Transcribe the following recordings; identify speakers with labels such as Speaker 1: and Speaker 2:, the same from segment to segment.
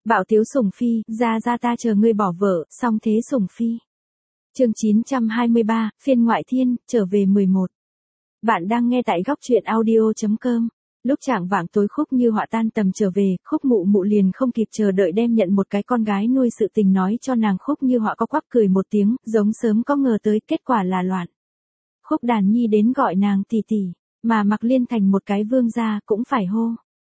Speaker 1: Bạo tiếu sủng phi, ra ta chờ ngươi bỏ vợ, xong thế sủng phi. Chương 923, phiên ngoại thiên, trở về 11. Bạn đang nghe tại góc truyện audio.com. Lúc chạng vạng tối Khúc Như Họa tan tầm trở về, Khúc Mụ Mụ liền không kịp chờ đợi đem nhận một cái con gái nuôi sự tình nói cho nàng. Khúc Như Họa có quắc cười một tiếng, giống sớm có ngờ tới, kết quả là loạn. Khúc Đàn Nhi đến gọi nàng tỷ tỷ, mà Mạc Liên Thành một cái vương gia cũng phải hô.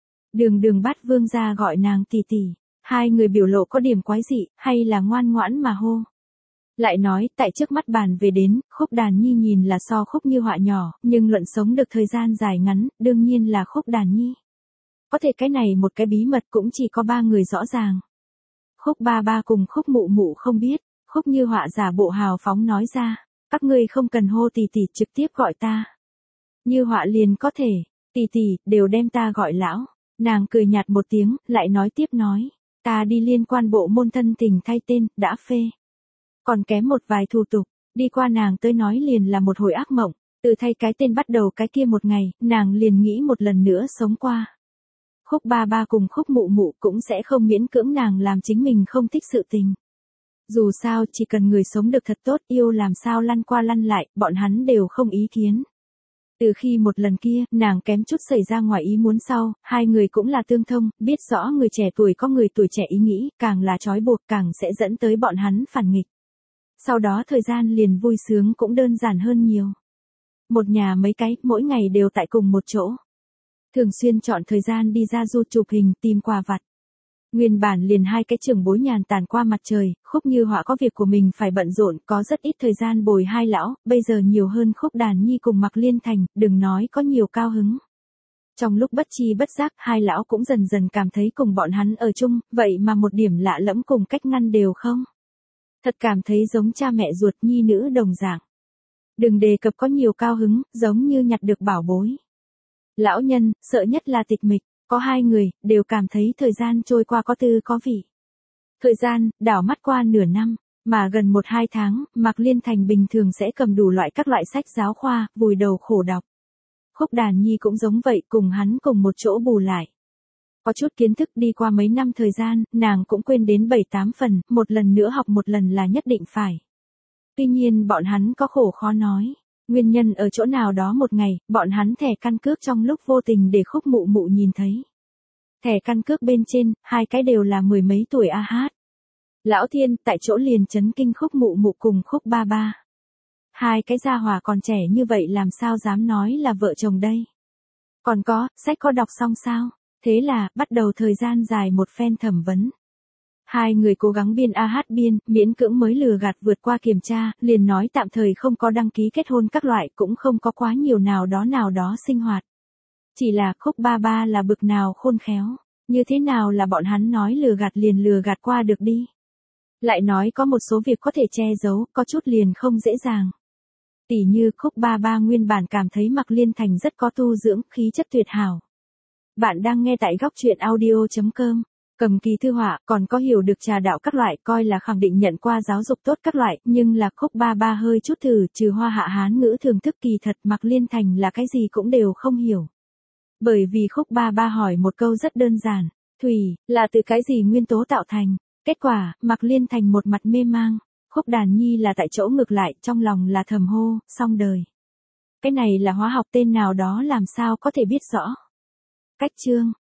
Speaker 1: Đường bắt vương gia gọi nàng tỷ tỷ, hai người biểu lộ có điểm quái dị, hay là ngoan ngoãn mà hô. Lại nói, tại trước mắt bàn về đến, Khúc Đàn Nhi nhìn là so Khúc Như Họa nhỏ, nhưng luận sống được thời gian dài ngắn, đương nhiên là Khúc Đàn Nhi. Có thể cái này một cái bí mật cũng chỉ có ba người rõ ràng. Khúc ba ba cùng Khúc Mụ Mụ không biết, Khúc Như Họa giả bộ hào phóng nói ra, các ngươi không cần hô tỷ tỷ, trực tiếp gọi ta. Như Họa liền có thể, tỷ tỷ, đều đem ta gọi lão. Nàng cười nhạt một tiếng, lại nói tiếp nói, ta đi liên quan bộ môn thân tình thay tên, đã phê. Còn kém một vài thủ tục, đi qua nàng tới nói liền là một hồi ác mộng, từ thay cái tên bắt đầu cái kia một ngày, nàng liền nghĩ một lần nữa sống qua. Khúc ba ba cùng Khúc Mụ Mụ cũng sẽ không miễn cưỡng nàng làm chính mình không thích sự tình. Dù sao chỉ cần người sống được thật tốt, yêu làm sao lăn qua lăn lại, bọn hắn đều không ý kiến. Từ khi một lần kia, nàng kém chút xảy ra ngoài ý muốn sau, hai người cũng là tương thông, biết rõ người trẻ tuổi có người tuổi trẻ ý nghĩ, càng là trói buộc càng sẽ dẫn tới bọn hắn phản nghịch. Sau đó thời gian liền vui sướng cũng đơn giản hơn nhiều. Một nhà mấy cái, mỗi ngày đều tại cùng một chỗ. Thường xuyên chọn thời gian đi ra du chụp hình, tìm quà vặt. Nguyên bản liền hai cái trưởng bối nhàn tản qua mặt trời, Khúc Như Họa có việc của mình phải bận rộn, có rất ít thời gian bồi hai lão, bây giờ nhiều hơn Khúc Đàn Nhi cùng Mạc Liên Thành, đừng nói có nhiều cao hứng. Trong lúc bất chi bất giác, hai lão cũng dần dần cảm thấy cùng bọn hắn ở chung, vậy mà một điểm lạ lẫm cùng cách ngăn đều không. Thật cảm thấy giống cha mẹ ruột nhi nữ đồng dạng. Đừng đề cập có nhiều cao hứng, giống như nhặt được bảo bối. Lão nhân, sợ nhất là tịch mịch. Có hai người, đều cảm thấy thời gian trôi qua có tư có vị. Thời gian, đảo mắt qua nửa năm, mà gần 1-2 tháng, Mạc Liên Thành bình thường sẽ cầm đủ loại các loại sách giáo khoa, vùi đầu khổ đọc. Khúc Đàn Nhi cũng giống vậy, cùng hắn cùng một chỗ bù lại. Có chút kiến thức đi qua mấy năm thời gian, nàng cũng quên đến 7-8 phần, một lần nữa học một lần là nhất định phải. Tuy nhiên bọn hắn có khổ khó nói. Nguyên nhân ở chỗ nào đó một ngày, bọn hắn thẻ căn cước trong lúc vô tình để Khúc Mụ Mụ nhìn thấy. Thẻ căn cước bên trên, hai cái đều là 10 mấy tuổi AH. Lão Thiên tại chỗ liền chấn kinh Khúc Mụ Mụ cùng Khúc ba ba. Hai cái gia hỏa còn trẻ như vậy làm sao dám nói là vợ chồng đây. Còn có, sách có đọc xong sao? Thế là, bắt đầu thời gian dài một phen thẩm vấn. Hai người cố gắng biên AH biên, miễn cưỡng mới lừa gạt vượt qua kiểm tra, liền nói tạm thời không có đăng ký kết hôn các loại, cũng không có quá nhiều nào đó sinh hoạt. Chỉ là Khúc ba ba là bực nào khôn khéo, như thế nào là bọn hắn nói lừa gạt liền lừa gạt qua được đi. Lại nói có một số việc có thể che giấu, có chút liền không dễ dàng. Tỉ như Khúc ba ba nguyên bản cảm thấy Mạc Liên Thành rất có tu dưỡng, khí chất tuyệt hảo. Bạn đang nghe tại góc truyện audio.com. Cầm kỳ thư họa, còn có hiểu được trà đạo các loại, coi là khẳng định nhận qua giáo dục tốt các loại, nhưng là Khúc ba ba hơi chút thử, trừ Hoa Hạ Hán ngữ thưởng thức kỳ thật, Mạc Liên Thành là cái gì cũng đều không hiểu. Bởi vì Khúc ba ba hỏi một câu rất đơn giản, thủy, là từ cái gì nguyên tố tạo thành? Kết quả, Mạc Liên Thành một mặt mê mang, Khúc Đàn Nhi là tại chỗ ngược lại, trong lòng là thầm hô, xong đời. Cái này là hóa học tên nào đó làm sao có thể biết rõ. Cách chương.